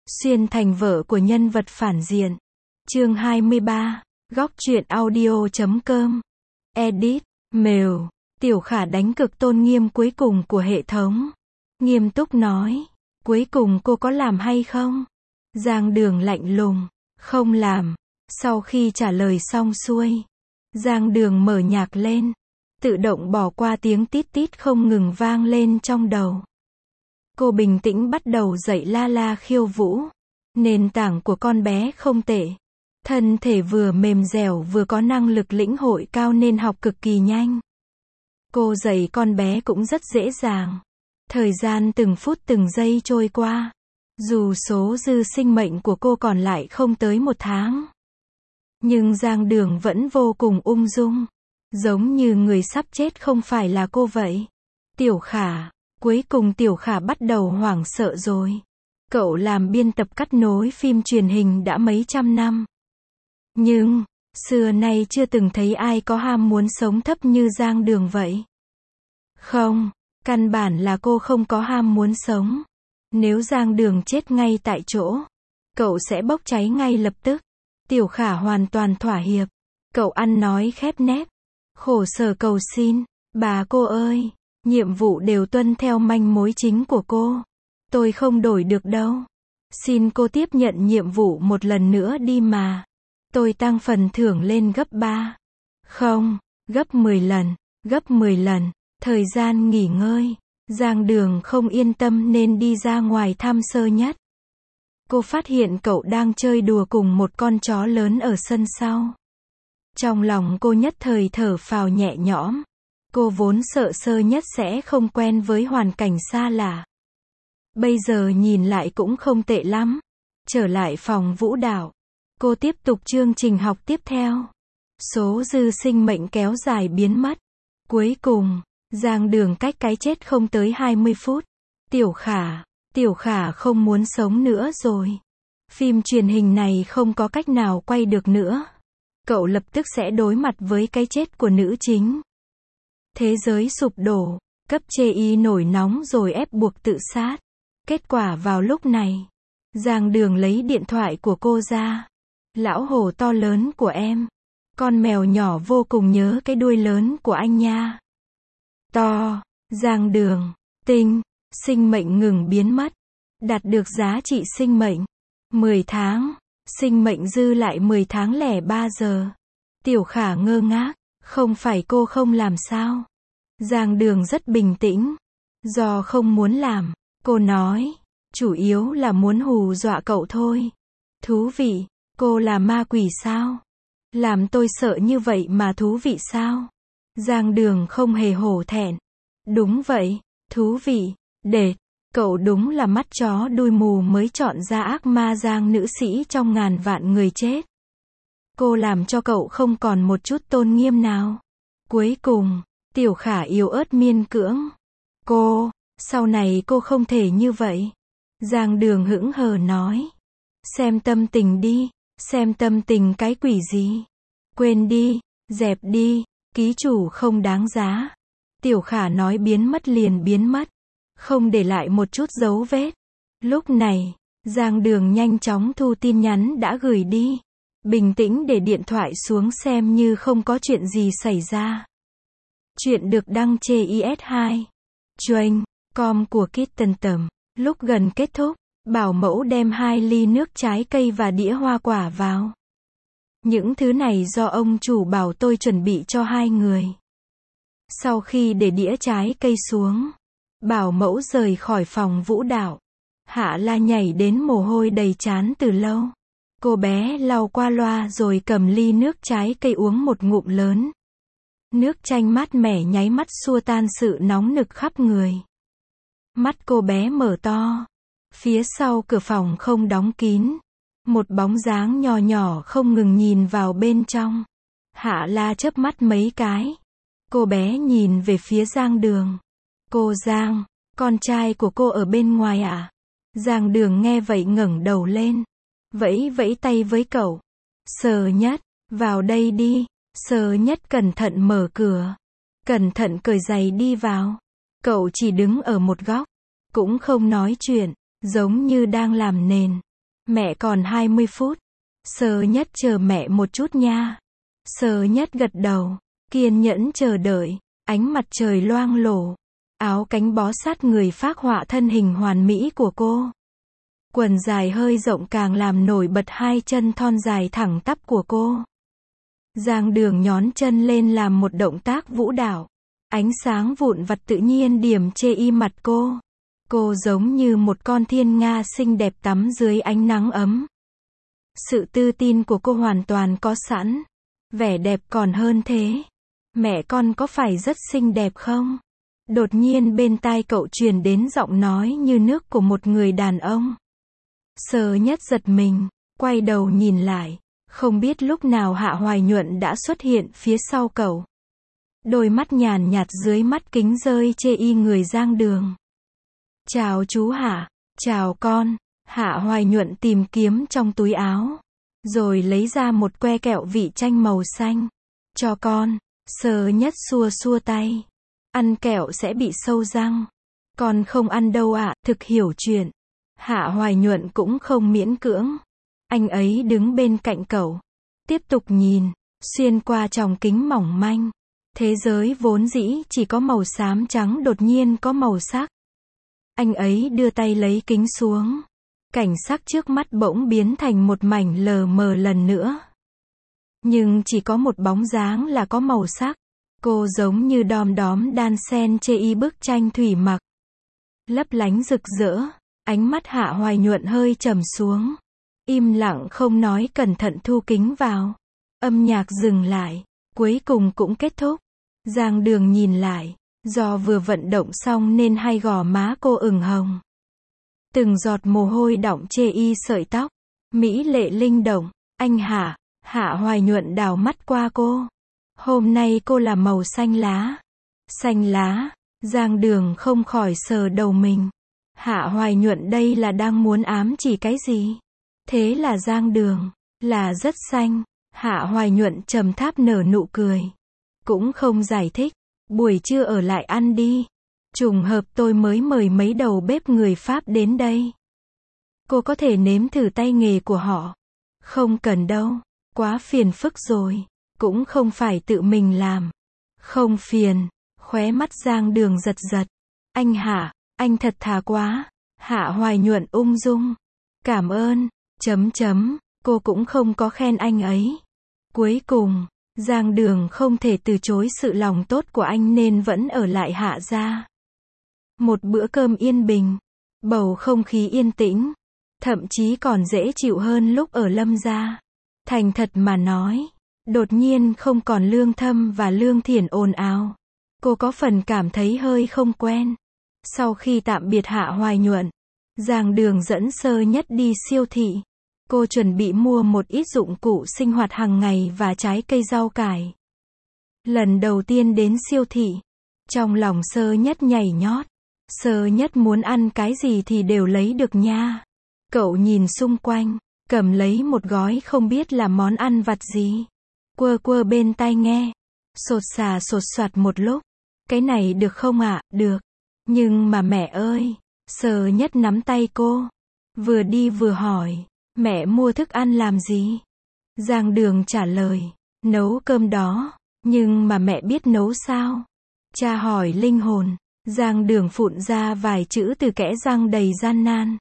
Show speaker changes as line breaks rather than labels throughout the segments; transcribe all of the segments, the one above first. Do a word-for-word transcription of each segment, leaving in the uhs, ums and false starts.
Xuyên thành vợ của nhân vật phản diện. Chương hai mươi ba. Góc truyện audio chấm com. Edit. Mail. Tiểu Khả đánh cực tôn nghiêm cuối cùng của hệ thống. Nghiêm túc nói. Cuối cùng cô có làm hay không? Giang Đường lạnh lùng. Không làm. Sau khi trả lời xong xuôi, Giang Đường mở nhạc lên. Tự động bỏ qua tiếng tít tít không ngừng vang lên trong đầu. Cô bình tĩnh bắt đầu dạy La La khiêu vũ. Nền tảng của con bé không tệ. Thân thể vừa mềm dẻo vừa có năng lực lĩnh hội cao nên học cực kỳ nhanh. Cô dạy con bé cũng rất dễ dàng. Thời gian từng phút từng giây trôi qua. Dù số dư sinh mệnh của cô còn lại không tới một tháng. Nhưng Giang Đường vẫn vô cùng ung dung. Giống như người sắp chết không phải là cô vậy. Tiểu Khả. Cuối cùng Tiểu Khả bắt đầu hoảng sợ rồi. Cậu làm biên tập cắt nối phim truyền hình đã mấy trăm năm. Nhưng, xưa nay chưa từng thấy ai có ham muốn sống thấp như Giang Đường vậy. Không, căn bản là cô không có ham muốn sống. Nếu Giang Đường chết ngay tại chỗ, cậu sẽ bốc cháy ngay lập tức. Tiểu Khả hoàn toàn thỏa hiệp. Cậu ăn nói khép nép. Khổ sở cầu xin. Bà cô ơi, nhiệm vụ đều tuân theo manh mối chính của cô. Tôi không đổi được đâu. Xin cô tiếp nhận nhiệm vụ một lần nữa đi mà. Tôi tăng phần thưởng lên gấp ba. Không, gấp mười lần, gấp mười lần. Thời gian nghỉ ngơi. Giang Đường không yên tâm nên đi ra ngoài thăm Sơ Nhất. Cô phát hiện cậu đang chơi đùa cùng một con chó lớn ở sân sau. Trong lòng cô nhất thời thở phào nhẹ nhõm. Cô vốn sợ Sơ Nhất sẽ không quen với hoàn cảnh xa lạ. Bây giờ nhìn lại cũng không tệ lắm. Trở lại phòng vũ đạo. Cô tiếp tục chương trình học tiếp theo. Số dư sinh mệnh kéo dài biến mất. Cuối cùng, Giang Đường cách cái chết không tới hai mươi phút. Tiểu Khả, Tiểu Khả không muốn sống nữa rồi. Phim truyền hình này không có cách nào quay được nữa. Cậu lập tức sẽ đối mặt với cái chết của nữ chính. Thế giới sụp đổ, cấp chê y nổi nóng rồi ép buộc tự sát. Kết quả vào lúc này, Giang Đường lấy điện thoại của cô ra. Lão hổ to lớn của em. Con mèo nhỏ vô cùng nhớ cái đuôi lớn của anh nha. To, Giang Đường, tinh, sinh mệnh ngừng biến mất. Đạt được giá trị sinh mệnh. mười tháng, sinh mệnh dư lại mười tháng lẻ ba giờ. Tiểu Khả ngơ ngác, không phải cô không làm sao? Giang Đường rất bình tĩnh. Do không muốn làm, cô nói, chủ yếu là muốn hù dọa cậu thôi. Thú vị, cô là ma quỷ sao? Làm tôi sợ như vậy mà thú vị sao? Giang Đường không hề hổ thẹn. Đúng vậy, thú vị, đệt, cậu đúng là mắt chó đuôi mù mới chọn ra ác ma Giang nữ sĩ trong ngàn vạn người chết. Cô làm cho cậu không còn một chút tôn nghiêm nào. Cuối cùng, Tiểu Khả yếu ớt miên cưỡng. Cô, sau này cô không thể như vậy. Giang Đường hững hờ nói. Xem tâm tình đi, xem tâm tình cái quỷ gì. Quên đi, dẹp đi, ký chủ không đáng giá. Tiểu Khả nói biến mất liền biến mất. Không để lại một chút dấu vết. Lúc này, Giang Đường nhanh chóng thu tin nhắn đã gửi đi. Bình tĩnh để điện thoại xuống xem như không có chuyện gì xảy ra. Chuyện được đăng trên i ét hai. Train, com của Kitten Tầm. Lúc gần kết thúc, bảo mẫu đem hai ly nước trái cây và đĩa hoa quả vào. Những thứ này do ông chủ bảo tôi chuẩn bị cho hai người. Sau khi để đĩa trái cây xuống, bảo mẫu rời khỏi phòng vũ đạo. Hạ La nhảy đến mồ hôi đầy trán từ lâu. Cô bé lau qua loa rồi cầm ly nước trái cây uống một ngụm lớn. Nước chanh mát mẻ nháy mắt xua tan sự nóng nực khắp người. Mắt cô bé mở to. Phía sau cửa phòng không đóng kín. Một bóng dáng nhỏ nhỏ không ngừng nhìn vào bên trong. Hạ La chớp mắt mấy cái. Cô bé nhìn về phía Giang Đường. Cô Giang, con trai của cô ở bên ngoài ạ? À? Giang Đường nghe vậy ngẩng đầu lên. Vẫy vẫy tay với cậu. Sơ Nhất, vào đây đi. Sơ Nhất cẩn thận mở cửa. Cẩn thận cởi giày đi vào. Cậu chỉ đứng ở một góc. Cũng không nói chuyện. Giống như đang làm nền. Mẹ còn hai mươi phút. Sơ Nhất chờ mẹ một chút nha. Sơ Nhất gật đầu, kiên nhẫn chờ đợi, ánh mặt trời loang lổ. Áo cánh bó sát người phác họa thân hình hoàn mỹ của cô. Quần dài hơi rộng càng làm nổi bật hai chân thon dài thẳng tắp của cô. Giang Đường nhón chân lên làm một động tác vũ đạo. Ánh sáng vụn vặt tự nhiên điểm chê y mặt cô. Cô giống như một con thiên nga xinh đẹp tắm dưới ánh nắng ấm. Sự tự tin của cô hoàn toàn có sẵn. Vẻ đẹp còn hơn thế. Mẹ con có phải rất xinh đẹp không? Đột nhiên bên tai cậu truyền đến giọng nói như nước của một người đàn ông. Sơ Nhất giật mình, quay đầu nhìn lại. Không biết lúc nào Hạ Hoài Nhuận đã xuất hiện phía sau cậu. Đôi mắt nhàn nhạt dưới mắt kính rơi chê y người Giang Đường. Chào chú Hạ, chào con. Hạ Hoài Nhuận tìm kiếm trong túi áo. Rồi lấy ra một que kẹo vị chanh màu xanh. Cho con. Sơ Nhất xua xua tay. Ăn kẹo sẽ bị sâu răng. Con không ăn đâu ạ, thực hiểu chuyện. Hạ Hoài Nhuận cũng không miễn cưỡng. Anh ấy đứng bên cạnh cậu. Tiếp tục nhìn. Xuyên qua tròng kính mỏng manh. Thế giới vốn dĩ chỉ có màu xám trắng đột nhiên có màu sắc. Anh ấy đưa tay lấy kính xuống. Cảnh sắc trước mắt bỗng biến thành một mảnh lờ mờ lần nữa. Nhưng chỉ có một bóng dáng là có màu sắc. Cô giống như đom đóm đan sen chê y bức tranh thủy mặc. Lấp lánh rực rỡ. Ánh mắt Hạ Hoài Nhuận hơi trầm xuống. Im lặng không nói, cẩn thận thu kính vào. Âm nhạc dừng lại. Cuối cùng cũng kết thúc. Giang Đường nhìn lại. Do vừa vận động xong nên hai gò má cô ửng hồng. Từng giọt mồ hôi đọng chê y sợi tóc. Mỹ lệ linh động. Anh Hạ. Hạ Hoài Nhuận đảo mắt qua cô. Hôm nay cô là màu xanh lá. Xanh lá. Giang Đường không khỏi sờ đầu mình. Hạ Hoài Nhuận đây là đang muốn ám chỉ cái gì? Thế là Giang Đường. Là rất xanh. Hạ Hoài Nhuận trầm tháp nở nụ cười. Cũng không giải thích. Buổi trưa ở lại ăn đi. Trùng hợp tôi mới mời mấy đầu bếp người Pháp đến đây. Cô có thể nếm thử tay nghề của họ. Không cần đâu. Quá phiền phức rồi. Cũng không phải tự mình làm. Không phiền. Khóe mắt Giang Đường giật giật. Anh Hạ, anh thật thà quá. Hạ Hoài Nhuận ung dung. Cảm ơn. Chấm chấm. Cô cũng không có khen anh ấy. Cuối cùng, Giang Đường không thể từ chối sự lòng tốt của anh nên vẫn ở lại Hạ gia. Một bữa cơm yên bình. Bầu không khí yên tĩnh. Thậm chí còn dễ chịu hơn lúc ở Lâm gia. Thành thật mà nói. Đột nhiên không còn Lương Thâm và Lương Thiển ồn ào. Cô có phần cảm thấy hơi không quen. Sau khi tạm biệt Hạ Hoài Nhuận, Giang Đường dẫn Sơ Nhất đi siêu thị. Cô chuẩn bị mua một ít dụng cụ sinh hoạt hàng ngày và trái cây rau cải. Lần đầu tiên đến siêu thị, trong lòng Sơ Nhất nhảy nhót. Sơ Nhất muốn ăn cái gì thì đều lấy được nha. Cậu nhìn xung quanh, cầm lấy một gói không biết là món ăn vặt gì. Quơ quơ bên tai nghe. Sột xà sột soạt một lúc. Cái này được không ạ? Được. Nhưng mà mẹ ơi. Sơ Nhất nắm tay cô. Vừa đi vừa hỏi. Mẹ mua thức ăn làm gì? Giang Đường trả lời. Nấu cơm đó. Nhưng mà mẹ biết nấu sao? Cha hỏi linh hồn. Giang Đường phụn ra vài chữ từ kẽ răng đầy gian nan.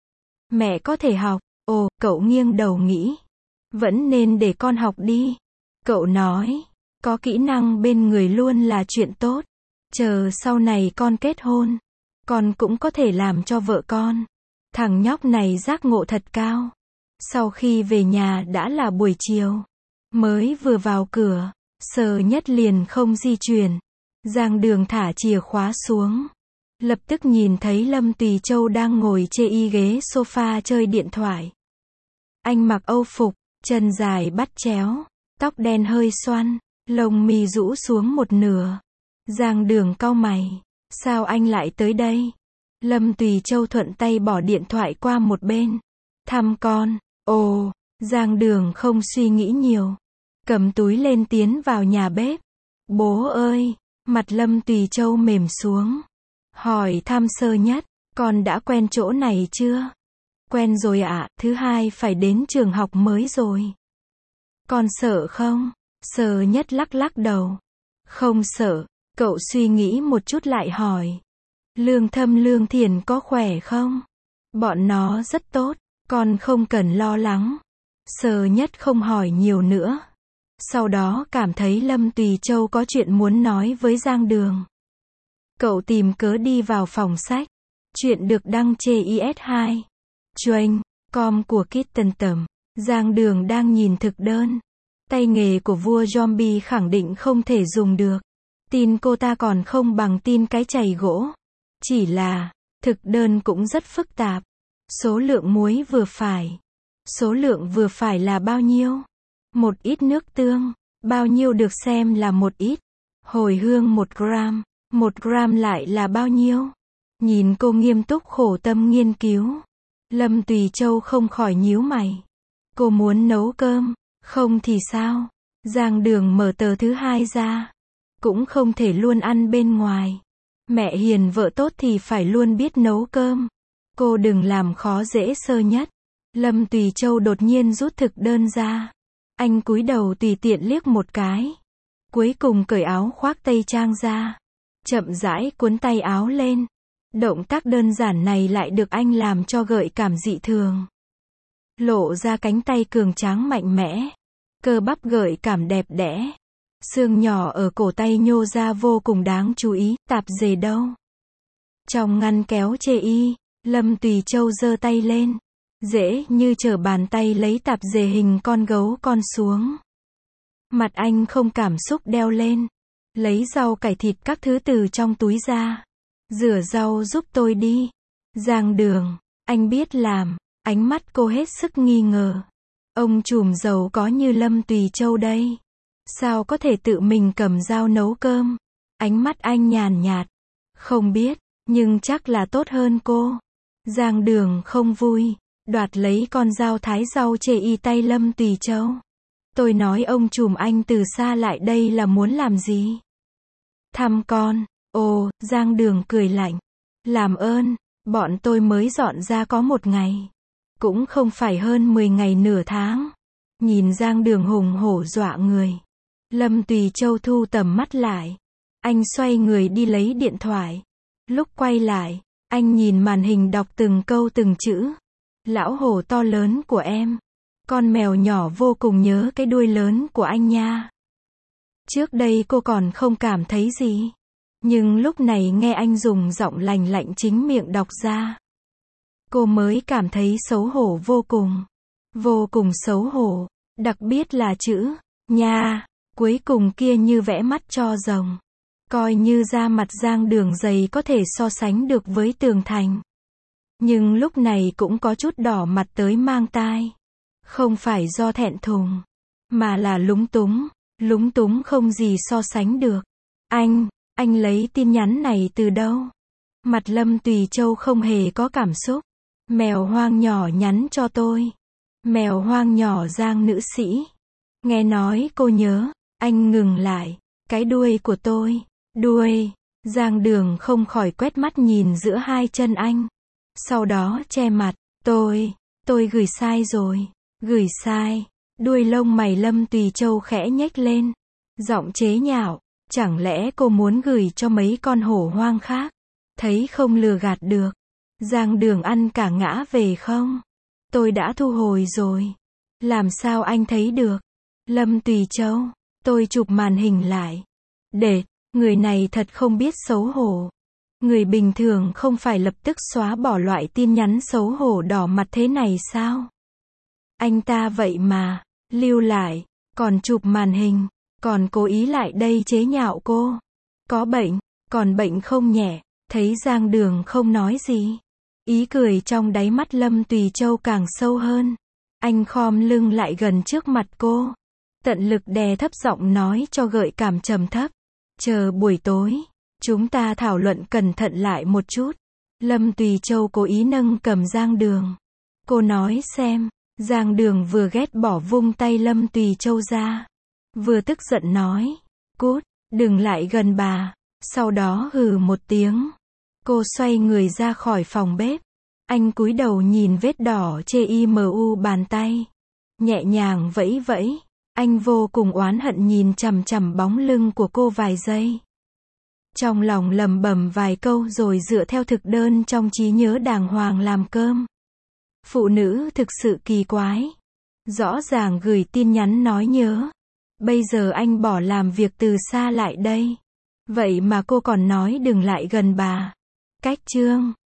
Mẹ có thể học. Ồ, cậu nghiêng đầu nghĩ. Vẫn nên để con học đi. Cậu nói. Có kỹ năng bên người luôn là chuyện tốt. Chờ sau này con kết hôn. Con cũng có thể làm cho vợ con. Thằng nhóc này giác ngộ thật cao. Sau khi về nhà đã là buổi chiều. Mới vừa vào cửa. Sơ Nhất liền không di chuyển. Giang Đường thả chìa khóa xuống. Lập tức nhìn thấy Lâm Tùy Châu đang ngồi chê y ghế sofa chơi điện thoại. Anh mặc âu phục, chân dài bắt chéo, tóc đen hơi xoăn, lông mi rũ xuống một nửa. Giang Đường cau mày. Sao anh lại tới đây? Lâm Tùy Châu thuận tay bỏ điện thoại qua một bên. Thăm con. Ồ, Giang Đường không suy nghĩ nhiều. Cầm túi lên tiến vào nhà bếp. Bố ơi, mặt Lâm Tùy Châu mềm xuống. Hỏi thăm Sơ Nhất, con đã quen chỗ này chưa? Quen rồi ạ, thứ hai phải đến trường học mới rồi. Con sợ không? Sơ Nhất lắc lắc đầu. Không sợ, cậu suy nghĩ một chút lại hỏi. Lương Thâm Lương Thiền có khỏe không? Bọn nó rất tốt, con không cần lo lắng. Sơ Nhất không hỏi nhiều nữa. Sau đó cảm thấy Lâm Tùy Châu có chuyện muốn nói với Giang Đường. Cậu tìm cớ đi vào phòng sách. Chuyện được đăng trên i ét hai. Chuyên com của Kitten Tầm. Giang Đường đang nhìn thực đơn. Tay nghề của vua zombie khẳng định không thể dùng được. Tin cô ta còn không bằng tin cái chày gỗ. Chỉ là, thực đơn cũng rất phức tạp. Số lượng muối vừa phải. Số lượng vừa phải là bao nhiêu? Một ít nước tương. Bao nhiêu được xem là một ít? Hồi hương một gram. Một gram lại là bao nhiêu? Nhìn cô nghiêm túc khổ tâm nghiên cứu. Lâm Tùy Châu không khỏi nhíu mày. Cô muốn nấu cơm, không thì sao? Giang Đường mở tờ thứ hai ra. Cũng không thể luôn ăn bên ngoài. Mẹ hiền vợ tốt thì phải luôn biết nấu cơm. Cô đừng làm khó dễ Sơ Nhất. Lâm Tùy Châu đột nhiên rút thực đơn ra. Anh cúi đầu tùy tiện liếc một cái. Cuối cùng cởi áo khoác tây trang ra. Chậm rãi cuốn tay áo lên. Động tác đơn giản này lại được anh làm cho gợi cảm dị thường. Lộ ra cánh tay cường tráng mạnh mẽ. Cơ bắp gợi cảm đẹp đẽ. Xương nhỏ ở cổ tay nhô ra vô cùng đáng chú ý. Tạp dề đâu? Trong ngăn kéo chê y, Lâm Tùy Châu giơ tay lên. Dễ như trở bàn tay lấy tạp dề hình con gấu con xuống. Mặt anh không cảm xúc đeo lên. Lấy rau cải thịt các thứ từ trong túi ra. Rửa rau giúp tôi đi. Giang Đường, anh biết làm. Ánh mắt cô hết sức nghi ngờ. Ông trùm giàu có như Lâm Tùy Châu đây. Sao có thể tự mình cầm dao nấu cơm? Ánh mắt anh nhàn nhạt. Không biết, nhưng chắc là tốt hơn cô. Giang Đường không vui. Đoạt lấy con dao thái rau chê y tay Lâm Tùy Châu. Tôi nói ông trùm anh từ xa lại đây là muốn làm gì? Thăm con. Ồ, Giang Đường cười lạnh. Làm ơn, bọn tôi mới dọn ra có một ngày. Cũng không phải hơn mười ngày nửa tháng. Nhìn Giang Đường hùng hổ dọa người. Lâm Tùy Châu thu tầm mắt lại. Anh xoay người đi lấy điện thoại. Lúc quay lại, anh nhìn màn hình đọc từng câu từng chữ. Lão hổ to lớn của em. Con mèo nhỏ vô cùng nhớ cái đuôi lớn của anh nha. Trước đây cô còn không cảm thấy gì. Nhưng lúc này nghe anh dùng giọng lành lạnh chính miệng đọc ra. Cô mới cảm thấy xấu hổ vô cùng. Vô cùng xấu hổ. Đặc biệt là chữ nha. Cuối cùng kia như vẽ mắt cho rồng. Coi như da mặt Giang Đường dày có thể so sánh được với tường thành. Nhưng lúc này cũng có chút đỏ mặt tới mang tai. Không phải do thẹn thùng. Mà là lúng túng. Lúng túng không gì so sánh được. Anh, anh lấy tin nhắn này từ đâu? Mặt Lâm Tùy Châu không hề có cảm xúc. Mèo hoang nhỏ nhắn cho tôi. Mèo hoang nhỏ Giang nữ sĩ. Nghe nói cô nhớ. Anh ngừng lại. Cái đuôi của tôi. Đuôi. Giang Đường không khỏi quét mắt nhìn giữa hai chân anh. Sau đó che mặt. Tôi. Tôi gửi sai rồi. Gửi sai. Đuôi lông mày Lâm Tùy Châu khẽ nhếch lên. Giọng chế nhạo. Chẳng lẽ cô muốn gửi cho mấy con hổ hoang khác? Thấy không lừa gạt được. Giang Đường ăn cả ngã về không? Tôi đã thu hồi rồi. Làm sao anh thấy được? Lâm Tùy Châu. Tôi chụp màn hình lại. Để, người này thật không biết xấu hổ. Người bình thường không phải lập tức xóa bỏ loại tin nhắn xấu hổ đỏ mặt thế này sao? Anh ta vậy mà, lưu lại, còn chụp màn hình, còn cố ý lại đây chế nhạo cô. Có bệnh, còn bệnh không nhẹ. Thấy Giang Đường không nói gì. Ý cười trong đáy mắt Lâm Tùy Châu càng sâu hơn. Anh khom lưng lại gần trước mặt cô. Tận lực đè thấp giọng nói cho gợi cảm trầm thấp. Chờ buổi tối, chúng ta thảo luận cẩn thận lại một chút. Lâm Tùy Châu cố ý nâng cầm Giang Đường. Cô nói xem. Giang Đường vừa ghét bỏ vung tay Lâm Tùy Châu ra. Vừa tức giận nói. Cút, đừng lại gần bà. Sau đó hừ một tiếng. Cô xoay người ra khỏi phòng bếp. Anh cúi đầu nhìn vết đỏ trên mu bàn tay. Nhẹ nhàng vẫy vẫy. Anh vô cùng oán hận nhìn chằm chằm bóng lưng của cô vài giây. Trong lòng lẩm bẩm vài câu rồi dựa theo thực đơn trong trí nhớ đàng hoàng làm cơm. Phụ nữ thực sự kỳ quái. Rõ ràng gửi tin nhắn nói nhớ. Bây giờ anh bỏ làm việc từ xa lại đây. Vậy mà cô còn nói đừng lại gần bà. Cách chương